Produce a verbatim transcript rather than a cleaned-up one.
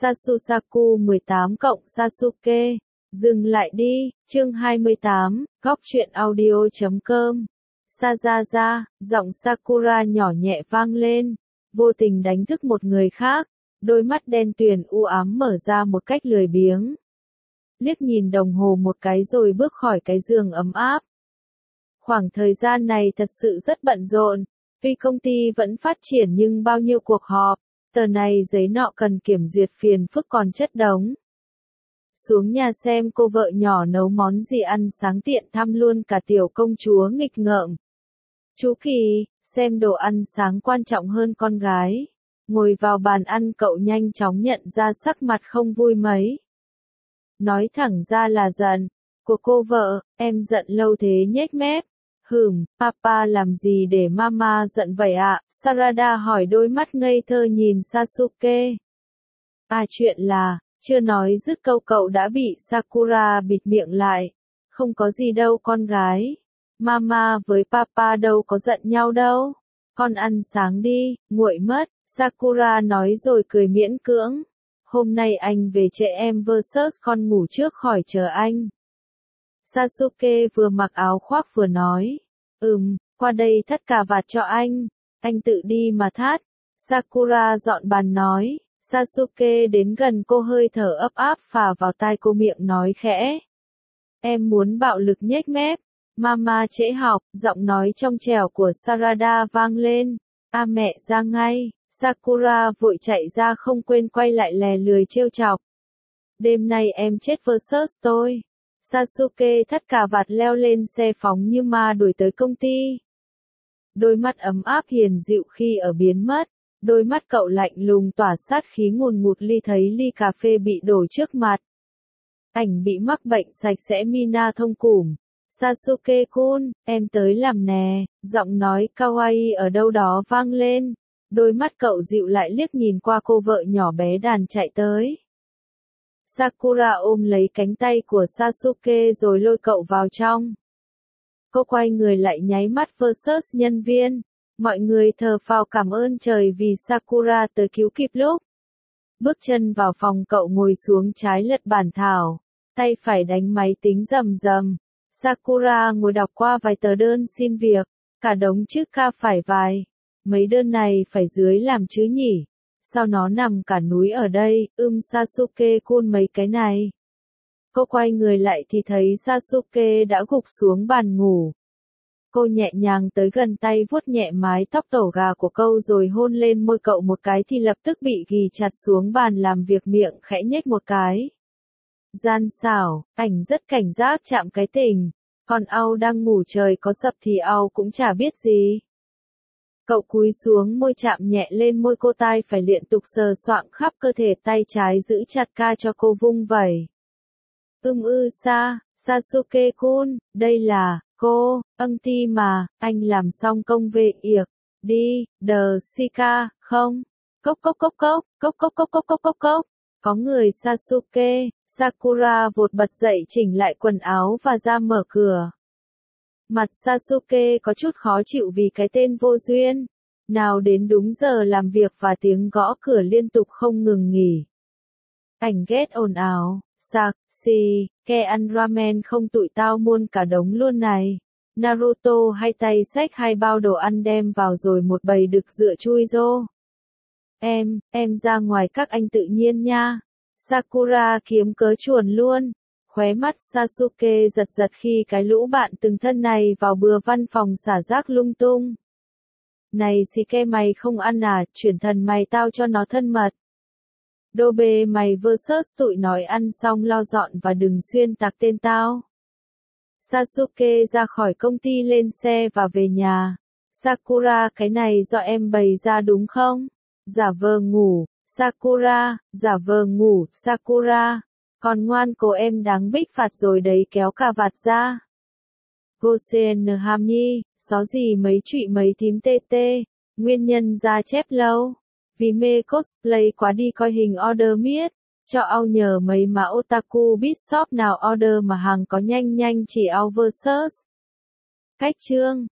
Sasusaku mười tám cộng Sasuke. Dừng lại đi, chương hai mươi tám, góc truyện audio chấm com. Sazaza, giọng Sakura nhỏ nhẹ vang lên, vô tình đánh thức một người khác, đôi mắt đen tuyền u ám mở ra một cách lười biếng. Liếc nhìn đồng hồ một cái rồi bước khỏi cái giường ấm áp. Khoảng thời gian này thật sự rất bận rộn, tuy công ty vẫn phát triển nhưng bao nhiêu cuộc họp, tờ này giấy nọ cần kiểm duyệt phiền phức còn chất đống. Xuống nhà xem cô vợ nhỏ nấu món gì ăn sáng tiện thăm luôn cả tiểu công chúa nghịch ngợm. Chú Kỳ, xem đồ ăn sáng quan trọng hơn con gái. Ngồi vào bàn ăn cậu nhanh chóng nhận ra sắc mặt không vui mấy. Nói thẳng ra là giận. Của cô vợ, em giận lâu thế nhếch mép. Hừm, papa làm gì để mama giận vậy ạ? Sarada hỏi đôi mắt ngây thơ nhìn Sasuke. À chuyện là, chưa nói dứt câu cậu đã bị Sakura bịt miệng lại. Không có gì đâu con gái. Mama với papa đâu có giận nhau đâu. Con ăn sáng đi, nguội mất. Sakura nói rồi cười miễn cưỡng. Hôm nay anh về trẻ em versus con ngủ trước khỏi chờ anh. Sasuke vừa mặc áo khoác vừa nói. Ừm, qua đây thắt cà vạt cho anh. Anh tự đi mà thắt. Sakura dọn bàn nói. Sasuke đến gần cô hơi thở ấp áp phả vào tai cô miệng nói khẽ. Em muốn bạo lực nhếch mép. Mama trễ học, giọng nói trong trẻo của Sarada vang lên. A mẹ ra ngay. Sakura vội chạy ra không quên quay lại lè lười trêu chọc. Đêm nay em chết versus tôi. Sasuke thắt cà vạt leo lên xe phóng như ma đuổi tới công ty. Đôi mắt ấm áp hiền dịu khi ở biến mất. Đôi mắt cậu lạnh lùng tỏa sát khí ngùn ngụt ly thấy ly cà phê bị đổ trước mặt. Ảnh bị mắc bệnh sạch sẽ Mina thông cùm. Sasuke-kun, em tới làm nè, giọng nói kawaii ở đâu đó vang lên. Đôi mắt cậu dịu lại liếc nhìn qua cô vợ nhỏ bé đàn chạy tới. Sakura ôm lấy cánh tay của Sasuke rồi lôi cậu vào trong. Cô quay người lại nháy mắt versus nhân viên. Mọi người thờ phào cảm ơn trời vì Sakura tới cứu kịp lúc. Bước chân vào phòng cậu ngồi xuống trái lật bản thảo. Tay phải đánh máy tính rầm rầm. Sakura ngồi đọc qua vài tờ đơn xin việc. Cả đống chữ ca phải vài. Mấy đơn này phải dưới làm chứ nhỉ? Sao nó nằm cả núi ở đây? Ưm Sasuke-kun mấy cái này. Cô quay người lại thì thấy Sasuke đã gục xuống bàn ngủ. Cô nhẹ nhàng tới gần tay vuốt nhẹ mái tóc tổ gà của cậu rồi hôn lên môi cậu một cái thì lập tức bị ghì chặt xuống bàn làm việc miệng khẽ nhếch một cái. Gian xảo, ảnh rất cảnh giác chạm cái tình. Còn Ao đang ngủ trời có sập thì Ao cũng chả biết gì. Cậu cúi xuống môi chạm nhẹ lên môi cô tai phải liên tục sờ soạng khắp cơ thể tay trái giữ chặt ca cho cô vung vẩy. Ưm ư sa, Sasuke-kun, đây là, cô, âng ti mà, anh làm xong công về yệc, đi, đờ Shika, không? Cốc cốc cốc cốc, cốc cốc cốc cốc cốc cốc cốc. Có người Sasuke, Sakura vụt bật dậy chỉnh lại quần áo và ra mở cửa. Mặt Sasuke có chút khó chịu vì cái tên vô duyên. Nào đến đúng giờ làm việc và tiếng gõ cửa liên tục không ngừng nghỉ. Ảnh ghét ồn ào, sạc, xì, ke ăn ramen không tụi tao muôn cả đống luôn này. Naruto hai tay xách hai bao đồ ăn đem vào rồi một bầy đực dựa chui rô. Em, em ra ngoài các anh tự nhiên nha. Sakura kiếm cớ chuồn luôn. Khóe mắt Sasuke giật giật khi cái lũ bạn từng thân này vào bừa văn phòng xả rác lung tung. Này Shike mày không ăn à, chuyển thần mày tao cho nó thân mật. Dobe mày versus tụi nói ăn xong lo dọn và đừng xuyên tạc tên tao. Sasuke ra khỏi công ty lên xe và về nhà. Sakura cái này do em bày ra đúng không? Giả vờ ngủ, Sakura, giả vờ ngủ, Sakura. Còn ngoan cô em đáng bích phạt rồi đấy kéo cà vạt ra. Gosen Ham Nhi, xó gì mấy trụy mấy tím tê tê, nguyên nhân ra chép lâu. Vì mê cosplay quá đi coi hình order miết, cho ao nhờ mấy mà otaku biết shop nào order mà hàng có nhanh nhanh chỉ ao versus. Cách chương.